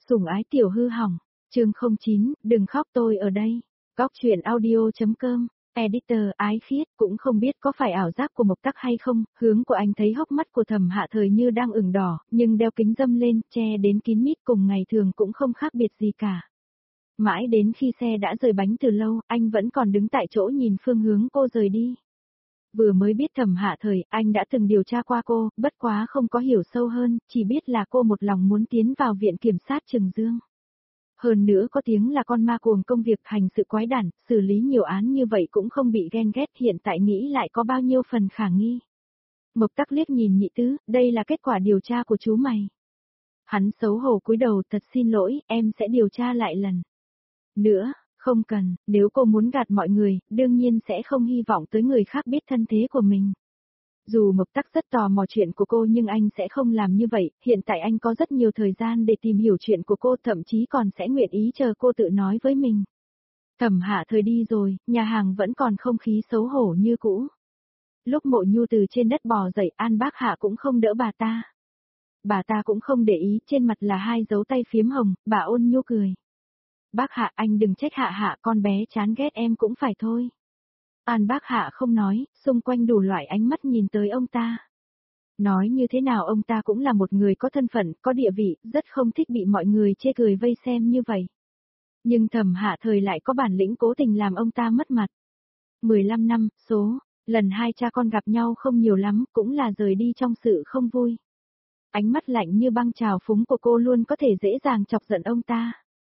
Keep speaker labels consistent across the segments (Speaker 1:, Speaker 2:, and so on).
Speaker 1: Sủng ái tiểu hư hỏng. Chương 09, đừng khóc tôi ở đây. Góc truyện audio.com. Editor Ái Khiết cũng không biết có phải ảo giác của Mộc Tắc hay không, hướng của anh thấy hốc mắt của Thẩm Hạ Thời như đang ửng đỏ, nhưng đeo kính râm lên, che đến kín mít cùng ngày thường cũng không khác biệt gì cả. Mãi đến khi xe đã rời bánh từ lâu, anh vẫn còn đứng tại chỗ nhìn phương hướng cô rời đi. Vừa mới biết Thẩm Hạ Thời, anh đã từng điều tra qua cô, bất quá không có hiểu sâu hơn, chỉ biết là cô một lòng muốn tiến vào viện kiểm sát Trừng Dương. Hơn nữa có tiếng là con ma cuồng công việc hành sự quái đản, xử lý nhiều án như vậy cũng không bị ghen ghét, hiện tại nghĩ lại có bao nhiêu phần khả nghi. Mộc Tắc liếc nhìn Nhị Tứ, đây là kết quả điều tra của chú mày. Hắn xấu hổ cúi đầu, thật xin lỗi, em sẽ điều tra lại lần nữa, không cần, nếu cô muốn gạt mọi người, đương nhiên sẽ không hy vọng tới người khác biết thân thế của mình. Dù Mộc Tắc rất tò mò chuyện của cô nhưng anh sẽ không làm như vậy, hiện tại anh có rất nhiều thời gian để tìm hiểu chuyện của cô, thậm chí còn sẽ nguyện ý chờ cô tự nói với mình. Thẩm Hạ Thời đi rồi, nhà hàng vẫn còn không khí xấu hổ như cũ. Lúc Mộ Nhu từ trên đất bò dậy, An Bác Hạ cũng không đỡ bà ta. Bà ta cũng không để ý, trên mặt là 2 dấu tay phiếm hồng, bà ôn nhu cười. Bác Hạ, anh đừng trách Hạ Hạ, con bé chán ghét em cũng phải thôi. An Bác Hạ không nói, xung quanh đủ loại ánh mắt nhìn tới ông ta. Nói như thế nào ông ta cũng là một người có thân phận, có địa vị, rất không thích bị mọi người chê cười vây xem như vậy. Nhưng Thẩm Hạ Thời lại có bản lĩnh cố tình làm ông ta mất mặt. 15 năm, lần 2 cha con gặp nhau không nhiều lắm, cũng là rời đi trong sự không vui. Ánh mắt lạnh như băng trào phúng của cô luôn có thể dễ dàng chọc giận ông ta.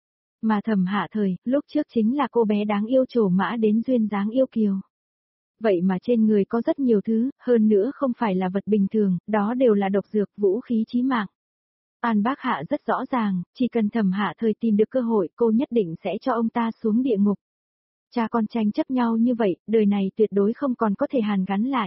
Speaker 1: Mà Thẩm Hạ Thời, lúc trước chính là cô bé đáng yêu trổ mã đến duyên dáng yêu kiều. Vậy mà trên người có rất nhiều thứ, hơn nữa không phải là vật bình thường, đó đều là độc dược, vũ khí chí mạng. An Bác Hạ rất rõ ràng, chỉ cần Thẩm Hạ Thời tìm được cơ hội, cô nhất định sẽ cho ông ta xuống địa ngục. Cha con tranh chấp nhau như vậy, đời này tuyệt đối không còn có thể hàn gắn lại.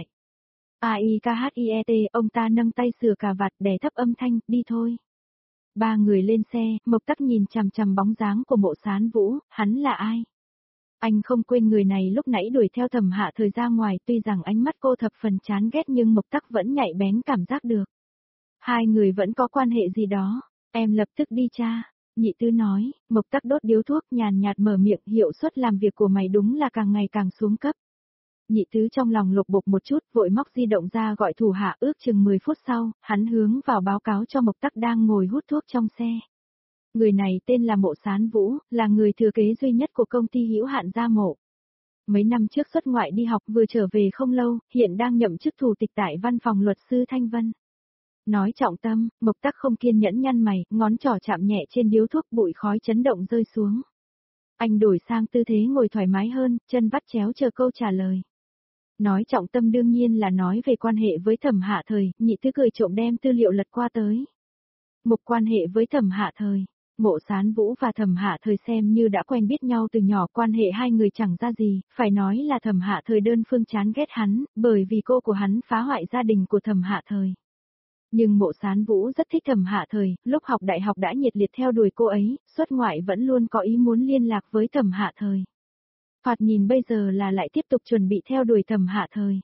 Speaker 1: AIKHIET, ông ta nâng tay sửa cà vạt đè thấp âm thanh, đi thôi. 3 người lên xe, Mộc Tắc nhìn chằm chằm bóng dáng của Mộ Sán Vũ, hắn là ai? Anh không quên người này lúc nãy đuổi theo Thẩm Hạ Thời ra ngoài, tuy rằng ánh mắt cô thập phần chán ghét nhưng Mộc Tắc vẫn nhạy bén cảm giác được. 2 người vẫn có quan hệ gì đó, em lập tức đi tra. Nhị Tứ nói, Mộc Tắc đốt điếu thuốc nhàn nhạt mở miệng, hiệu suất làm việc của mày đúng là càng ngày càng xuống cấp. Nhị Tứ trong lòng lục bục một chút, vội móc di động ra gọi thủ hạ, ước chừng 10 phút sau, hắn hướng vào báo cáo cho Mộc Tắc đang ngồi hút thuốc trong xe. Người này tên là Mộ Sán Vũ, là người thừa kế duy nhất của công ty hữu hạn Gia Mộ. Mấy năm trước xuất ngoại đi học vừa trở về không lâu, hiện đang nhậm chức thủ tịch tại văn phòng luật sư Thanh Vân. Nói trọng tâm, Mộc Tắc không kiên nhẫn nhăn mày, ngón trỏ chạm nhẹ trên điếu thuốc, bụi khói chấn động rơi xuống. Anh đổi sang tư thế ngồi thoải mái hơn, chân vắt chéo chờ câu trả lời. Nói trọng tâm đương nhiên là nói về quan hệ với Thẩm Hạ Thời, Nhị Tứ cười trộm đem tư liệu lật qua tới. Mục quan hệ với Thẩm Hạ Thời. Mộ Sán Vũ và Thẩm Hạ Thời xem như đã quen biết nhau từ nhỏ, quan hệ hai người chẳng ra gì, phải nói là Thẩm Hạ Thời đơn phương chán ghét hắn, bởi vì cô của hắn phá hoại gia đình của Thẩm Hạ Thời. Nhưng Mộ Sán Vũ rất thích Thẩm Hạ Thời, lúc học đại học đã nhiệt liệt theo đuổi cô ấy, xuất ngoại vẫn luôn có ý muốn liên lạc với Thẩm Hạ Thời. Thoạt nhìn bây giờ là lại tiếp tục chuẩn bị theo đuổi Thẩm Hạ Thời.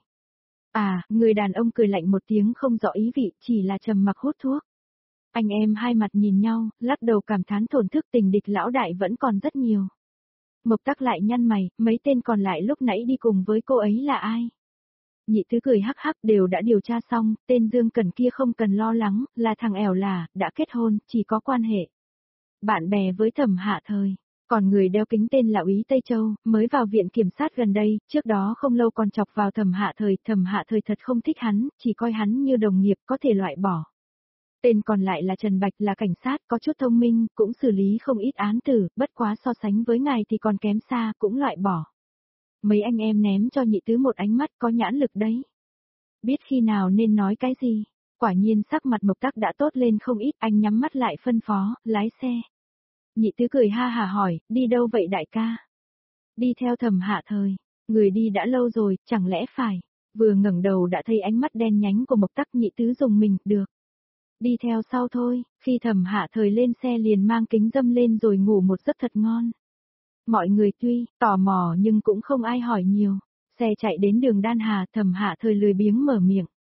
Speaker 1: Người đàn ông cười lạnh một tiếng không rõ ý vị, chỉ là trầm mặc hút thuốc. Anh em hai mặt nhìn nhau, lắc đầu cảm thán thổn thức, tình địch lão đại vẫn còn rất nhiều. Mộc Tắc lại nhăn mày, mấy tên còn lại lúc nãy đi cùng với cô ấy là ai? Nhị Tứ cười hắc hắc, đều đã điều tra xong, tên Dương Cẩn kia không cần lo lắng, là thằng ẻo là, đã kết hôn, chỉ có quan hệ bạn bè với Thẩm Hạ Thời. Còn người đeo kính tên là Úy Tây Châu, mới vào viện kiểm sát gần đây, trước đó không lâu còn chọc vào Thẩm Hạ Thời thật không thích hắn, chỉ coi hắn như đồng nghiệp có thể loại bỏ. Tên còn lại là Trần Bạch, là cảnh sát, có chút thông minh, cũng xử lý không ít án tử, bất quá so sánh với ngài thì còn kém xa, cũng loại bỏ. Mấy anh em ném cho Nhị Tứ một ánh mắt có nhãn lực đấy. Biết khi nào nên nói cái gì, quả nhiên sắc mặt Mộc Tắc đã tốt lên không ít, anh nhắm mắt lại phân phó, lái xe. Nhị Tứ cười ha hả hỏi, đi đâu vậy đại ca? Đi theo Thẩm Hạ Thời, người đi đã lâu rồi, chẳng lẽ phải? Vừa ngẩng đầu đã thấy ánh mắt đen nhánh của Mộc Tắc, Nhị Tứ dùng mình, được. Đi theo sau thôi, khi Thẩm Hạ Thời lên xe liền mang kính râm lên rồi ngủ một giấc thật ngon. Mọi người tuy tò mò nhưng cũng không ai hỏi nhiều. Xe chạy đến đường Đan Hà, Thẩm Hạ Thời lười biếng mở miệng.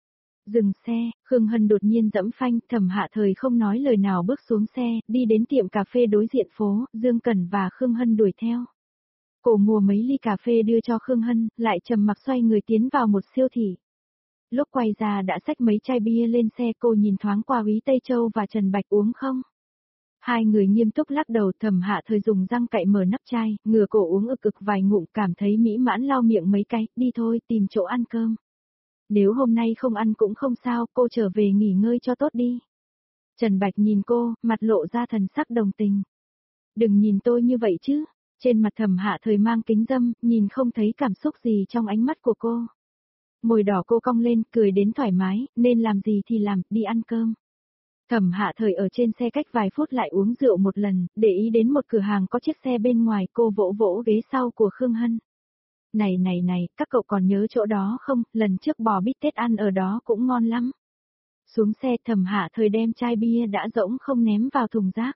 Speaker 1: Dừng xe, Khương Hân đột nhiên giẫm phanh, Thẩm Hạ Thời không nói lời nào bước xuống xe, đi đến tiệm cà phê đối diện phố, Dương Cẩn và Khương Hân đuổi theo. Cô mua mấy ly cà phê đưa cho Khương Hân, lại trầm mặc xoay người tiến vào một siêu thị. Lúc quay ra đã xách mấy chai bia lên xe, cô nhìn thoáng qua Úy Tây Châu và Trần Bạch uống không. Hai người nghiêm túc lắc đầu. Thẩm Hạ Thời dùng răng cạy mở nắp chai, ngửa cổ uống ực ực vài ngụm, cảm thấy mỹ mãn lau miệng mấy cái, đi thôi, tìm chỗ ăn cơm. Nếu hôm nay không ăn cũng không sao, cô trở về nghỉ ngơi cho tốt đi. Trần Bạch nhìn cô, mặt lộ ra thần sắc đồng tình. Đừng nhìn tôi như vậy chứ. Trên mặt Thẩm Hạ Thời mang kính dâm, nhìn không thấy cảm xúc gì trong ánh mắt của cô. Môi đỏ cô cong lên, cười đến thoải mái, nên làm gì thì làm, đi ăn cơm. Thẩm Hạ Thời ở trên xe cách vài phút lại uống rượu một lần, để ý đến một cửa hàng có chiếc xe bên ngoài, cô vỗ vỗ ghế sau của Khương Hân. Này, các cậu còn nhớ chỗ đó không, lần trước bò bít tết ăn ở đó cũng ngon lắm. Xuống xe Thẩm Hạ Thời đem chai bia đã rỗng không ném vào thùng rác.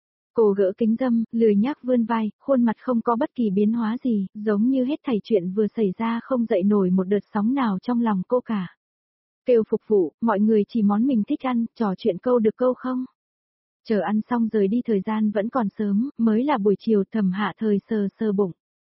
Speaker 1: Cô gỡ kính dâm, lười nhác vươn vai, khuôn mặt không có bất kỳ biến hóa gì, giống như hết thảy chuyện vừa xảy ra không dậy nổi một đợt sóng nào trong lòng cô cả. Kêu phục vụ, mọi người chỉ món mình thích ăn, trò chuyện câu được câu không. Chờ ăn xong rời đi, thời gian vẫn còn sớm, mới là buổi chiều. Thẩm Hạ Thời sờ sờ bụng.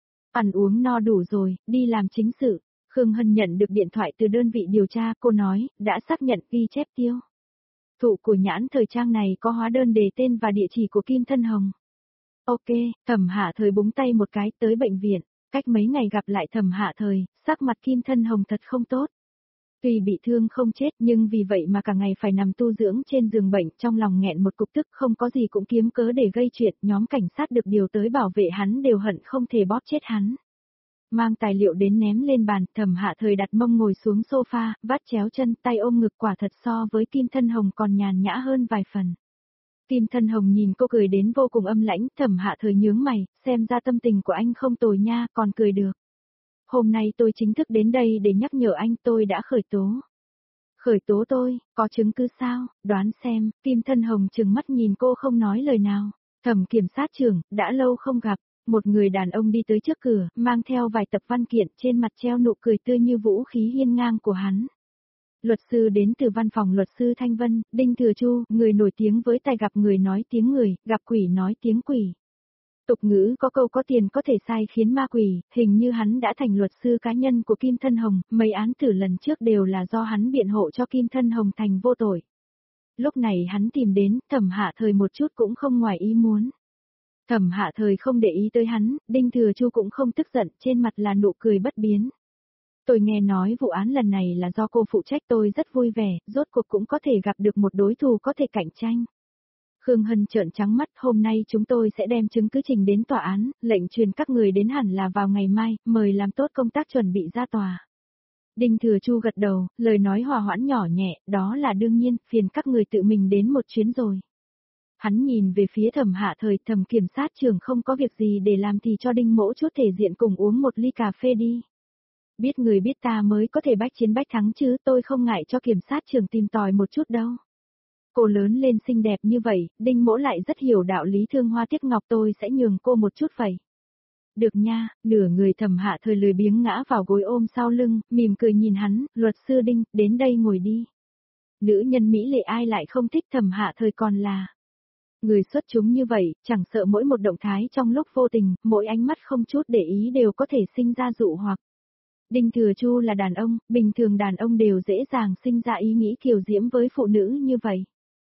Speaker 1: Ăn uống no đủ rồi, đi làm chính sự. Khương Hân nhận được điện thoại từ đơn vị điều tra, cô nói, đã xác nhận ghi chép tiêu thụ của nhãn thời trang này có hóa đơn đề tên và địa chỉ của Kim Thân Hồng. Ok, Thẩm Hạ Thời búng tay một cái, tới bệnh viện. Cách mấy ngày gặp lại Thẩm Hạ Thời, sắc mặt Kim Thân Hồng thật không tốt. Tuy bị thương không chết nhưng vì vậy mà cả ngày phải nằm tu dưỡng trên giường bệnh, trong lòng nghẹn một cục tức, không có gì cũng kiếm cớ để gây chuyện. Nhóm cảnh sát được điều tới bảo vệ hắn đều hận không thể bóp chết hắn. Mang tài liệu đến ném lên bàn, Thẩm Hạ Thời đặt mông ngồi xuống sofa, vắt chéo chân, tay ôm ngực, quả thật so với Kim Thân Hồng còn nhàn nhã hơn vài phần. Kim Thân Hồng nhìn cô cười đến vô cùng âm lãnh. Thẩm Hạ Thời nhướng mày, xem ra tâm tình của anh không tồi nha, còn cười được. Hôm nay tôi chính thức đến đây để nhắc nhở anh, tôi đã khởi tố. Khởi tố tôi, có chứng cứ sao, đoán xem. Kim Thân Hồng trừng mắt nhìn cô không nói lời nào. Thẩm kiểm sát trưởng, đã lâu không gặp. Một người đàn ông đi tới trước cửa, mang theo vài tập văn kiện, trên mặt treo nụ cười tươi như vũ khí hiên ngang của hắn. Luật sư đến từ văn phòng luật sư Thanh Vân, Đinh Thừa Chu, người nổi tiếng với tài gặp người nói tiếng người, gặp quỷ nói tiếng quỷ. Tục ngữ có câu có tiền có thể sai khiến ma quỷ, hình như hắn đã thành luật sư cá nhân của Kim Thân Hồng, mấy án tử lần trước đều là do hắn biện hộ cho Kim Thân Hồng thành vô tội. Lúc này hắn tìm đến, Thẩm Hạ Thời một chút cũng không ngoài ý muốn. Thẩm Hạ Thời không để ý tới hắn, Đinh Thừa Chu cũng không tức giận, trên mặt là nụ cười bất biến. Tôi nghe nói vụ án lần này là do cô phụ trách, tôi rất vui vẻ, rốt cuộc cũng có thể gặp được một đối thủ có thể cạnh tranh. Khương Hân trợn trắng mắt, hôm nay chúng tôi sẽ đem chứng cứ trình đến tòa án, lệnh truyền các người đến hẳn là vào ngày mai, mời làm tốt công tác chuẩn bị ra tòa. Đinh Thừa Chu gật đầu, lời nói hòa hoãn nhỏ nhẹ, đó là đương nhiên, phiền các người tự mình đến một chuyến rồi. Hắn nhìn về phía Thẩm Hạ Thời, Thẩm kiểm sát trưởng không có việc gì để làm thì cho Đinh Mỗ chút thể diện cùng uống một ly cà phê đi. Biết người biết ta mới có thể bách chiến bách thắng chứ, tôi không ngại cho kiểm sát trưởng tìm tòi một chút đâu. Cô lớn lên xinh đẹp như vậy, Đinh Mỗ lại rất hiểu đạo lý thương hoa tiếc ngọc, tôi sẽ nhường cô một chút vậy. Được nha, nửa người Thẩm Hạ Thời lười biếng ngã vào gối ôm sau lưng, mỉm cười nhìn hắn, luật sư Đinh, đến đây ngồi đi. Nữ nhân mỹ lệ ai lại không thích, Thẩm Hạ Thời còn là người xuất chúng như vậy, chẳng sợ mỗi một động thái trong lúc vô tình, mỗi ánh mắt không chút để ý đều có thể sinh ra dụ hoặc. Đinh Thừa Chu là đàn ông, bình thường đàn ông đều dễ dàng sinh ra ý nghĩ kiều diễm với phụ nữ như vậy.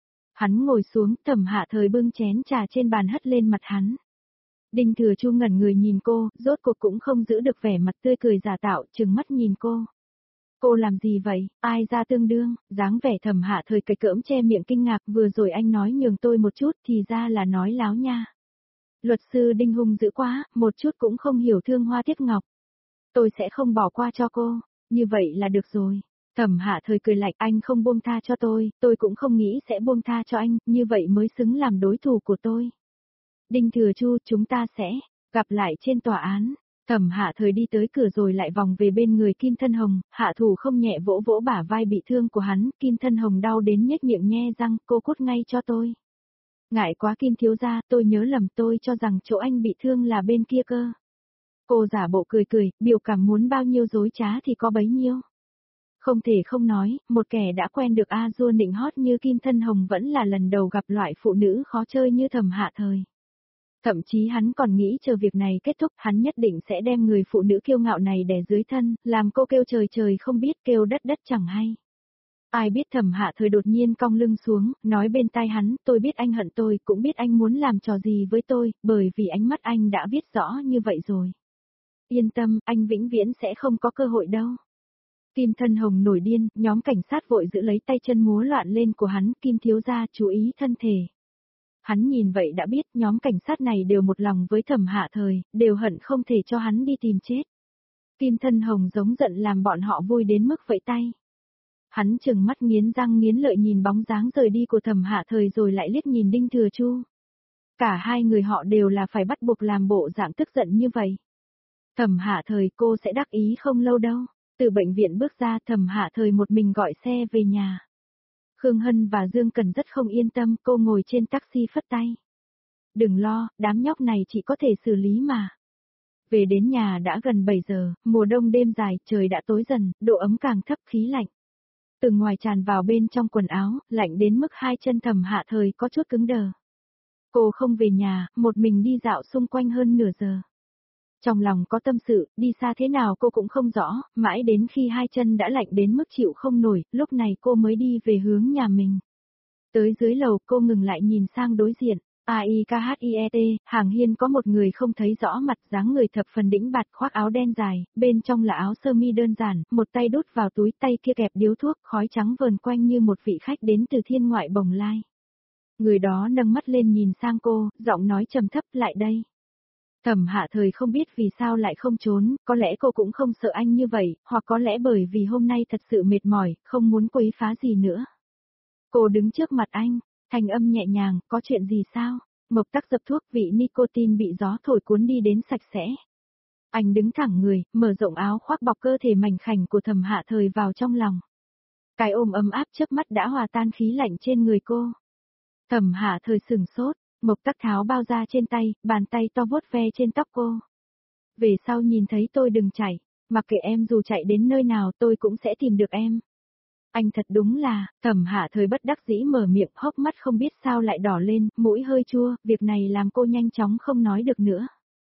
Speaker 1: Hắn ngồi xuống, Thẩm Hạ Thời bưng chén trà trên bàn hất lên mặt hắn. Đinh Thừa Chu ngẩn người nhìn cô, rốt cuộc cũng không giữ được vẻ mặt tươi cười giả tạo, trừng mắt nhìn cô. Cô làm gì vậy, ai ra tương đương, dáng vẻ Thẩm Hạ Thời cạch cỡm che miệng kinh ngạc, vừa rồi anh nói nhường tôi một chút thì ra là nói láo nha. Luật sư Đinh hung dữ quá, một chút cũng không hiểu thương hoa tiếc ngọc. Tôi sẽ không bỏ qua cho cô, như vậy là được rồi. Thẩm Hạ Thời cười lạnh, anh không buông tha cho tôi cũng không nghĩ sẽ buông tha cho anh, như vậy mới xứng làm đối thủ của tôi. Đinh Thừa Chu, chúng ta sẽ gặp lại trên tòa án. Thẩm Hạ Thời đi tới cửa rồi lại vòng về bên người Kim Thân Hồng, hạ thủ không nhẹ vỗ vỗ bả vai bị thương của hắn, Kim Thân Hồng đau đến nhếch miệng nhe răng, cô cút ngay cho tôi. Ngại quá Kim thiếu gia, tôi nhớ lầm, tôi cho rằng chỗ anh bị thương là bên kia cơ. Cô giả bộ cười cười, biểu cảm muốn bao nhiêu dối trá thì có bấy nhiêu. Không thể không nói, một kẻ đã quen được A Du nịnh hót như Kim Thân Hồng vẫn là lần đầu gặp loại phụ nữ khó chơi như Thẩm Hạ Thời. Thậm chí hắn còn nghĩ chờ việc này kết thúc hắn nhất định sẽ đem người phụ nữ kiêu ngạo này đè dưới thân, làm cô kêu trời trời không biết kêu đất đất chẳng hay. Ai biết Thẩm Hạ Thời đột nhiên cong lưng xuống, nói bên tai hắn, tôi biết anh hận tôi, cũng biết anh muốn làm trò gì với tôi, bởi vì ánh mắt anh đã viết rõ như vậy rồi. Yên tâm, anh vĩnh viễn sẽ không có cơ hội đâu. Kim Thân Hồng nổi điên, nhóm cảnh sát vội giữ lấy tay chân múa loạn lên của hắn, Kim thiếu gia chú ý thân thể. Hắn nhìn vậy đã biết nhóm cảnh sát này đều một lòng với Thẩm Hạ Thời, đều hận không thể cho hắn đi tìm chết. Kim Thân Hồng giống giận làm bọn họ vui đến mức vẫy tay. Hắn trừng mắt nghiến răng nghiến lợi nhìn bóng dáng rời đi của Thẩm Hạ Thời rồi lại liếc nhìn Đinh Thừa Chu. Cả hai người họ đều là phải bắt buộc làm bộ dạng tức giận như vậy. Thẩm Hạ Thời cô sẽ đắc ý không lâu đâu. Từ bệnh viện bước ra Thẩm Hạ Thời một mình gọi xe về nhà. Khương Hân và Dương Cần rất không yên tâm, cô ngồi trên taxi phất tay. Đừng lo, đám nhóc này chỉ có thể xử lý mà. Về đến nhà đã gần 7 giờ, mùa đông đêm dài, trời đã tối dần, độ ấm càng thấp khí lạnh. Từ ngoài tràn vào bên trong quần áo, lạnh đến mức hai chân Thẩm Hạ Thời có chút cứng đờ. Cô không về nhà, một mình đi dạo xung quanh hơn nửa giờ. Trong lòng có tâm sự, đi xa thế nào cô cũng không rõ, mãi đến khi hai chân đã lạnh đến mức chịu không nổi, lúc này cô mới đi về hướng nhà mình. Tới dưới lầu cô ngừng lại nhìn sang đối diện, AIKHIET, hàng hiên có một người không thấy rõ mặt dáng người thập phần đĩnh bạt khoác áo đen dài, bên trong là áo sơ mi đơn giản, một tay đút vào túi tay kia kẹp điếu thuốc, khói trắng vờn quanh như một vị khách đến từ thiên ngoại bồng lai. Người đó nâng mắt lên nhìn sang cô, giọng nói trầm thấp lại đây. Thẩm Hạ Thời không biết vì sao lại không trốn, có lẽ cô cũng không sợ anh như vậy, hoặc có lẽ bởi vì hôm nay thật sự mệt mỏi, không muốn quấy phá gì nữa. Cô đứng trước mặt anh, thanh âm nhẹ nhàng, có chuyện gì sao? Mộc Tắc dập thuốc vị nicotine bị gió thổi cuốn đi đến sạch sẽ. Anh đứng thẳng người, mở rộng áo khoác bọc cơ thể mảnh khảnh của Thẩm Hạ Thời vào trong lòng. Cái ôm ấm áp chớp mắt đã hòa tan khí lạnh trên người cô. Thẩm Hạ Thời sừng sốt. Mộc Tắc tháo bao da trên tay, bàn tay to vuốt ve trên tóc cô. Về sau nhìn thấy tôi đừng chạy, mặc kệ em dù chạy đến nơi nào tôi cũng sẽ tìm được em. Anh thật đúng là, Thẩm Hạ Thời bất đắc dĩ mở miệng, hốc mắt không biết sao lại đỏ lên, mũi hơi chua, việc này làm cô nhanh chóng không nói được nữa.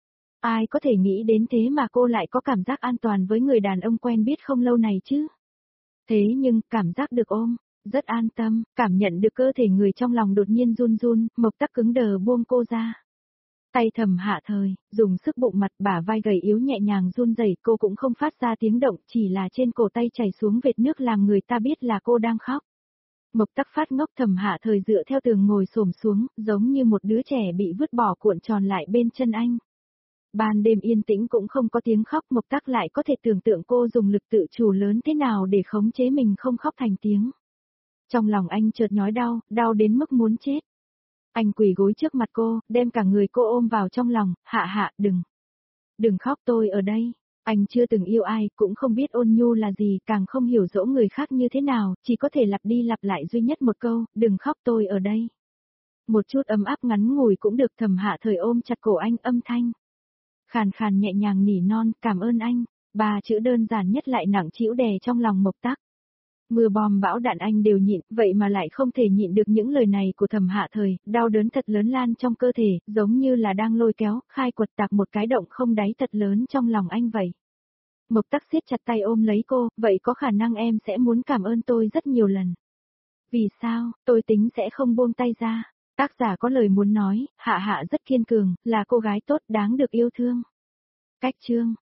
Speaker 1: Ai có thể nghĩ đến thế mà cô lại có cảm giác an toàn với người đàn ông quen biết không lâu này chứ? Thế nhưng, cảm giác được ôm. Rất an tâm, cảm nhận được cơ thể người trong lòng đột nhiên run run, Mộc Tắc cứng đờ buông cô ra. Tay Thẩm Hạ Thời, dùng sức bụng mặt bả vai gầy yếu nhẹ nhàng run rẩy, cô cũng không phát ra tiếng động, chỉ là trên cổ tay chảy xuống vệt nước làm người ta biết là cô đang khóc. Mộc Tắc phát ngốc Thẩm Hạ Thời dựa theo tường ngồi xổm xuống, giống như một đứa trẻ bị vứt bỏ cuộn tròn lại bên chân anh. Ban đêm yên tĩnh cũng không có tiếng khóc, Mộc Tắc lại có thể tưởng tượng cô dùng lực tự chủ lớn thế nào để khống chế mình không khóc thành tiếng. Trong lòng anh chợt nhói đau, đau đến mức muốn chết. Anh quỳ gối trước mặt cô, đem cả người cô ôm vào trong lòng, Hạ Hạ, đừng. Đừng khóc tôi ở đây. Anh chưa từng yêu ai, cũng không biết ôn nhu là gì, càng không hiểu dỗ người khác như thế nào, chỉ có thể lặp đi lặp lại duy nhất một câu, đừng khóc tôi ở đây. Một chút ấm áp ngắn ngủi cũng được. Thẩm Hạ Thời ôm chặt cổ anh, âm thanh khàn khàn nhẹ nhàng nỉ non, cảm ơn anh. Ba chữ đơn giản nhất lại nặng trĩu đè trong lòng Mộc Tắc. Mưa bom bão đạn anh đều nhịn, vậy mà lại không thể nhịn được những lời này của Thẩm Hạ Thời, đau đớn thật lớn lan trong cơ thể, giống như là đang lôi kéo, khai quật tạc một cái động không đáy thật lớn trong lòng anh vậy. Mộc Tắc siết chặt tay ôm lấy cô, vậy có khả năng em sẽ muốn cảm ơn tôi rất nhiều lần. Vì sao, tôi tính sẽ không buông tay ra. Tác giả có lời muốn nói, Hạ Hạ rất kiên cường, là cô gái tốt đáng được yêu thương. Cách chương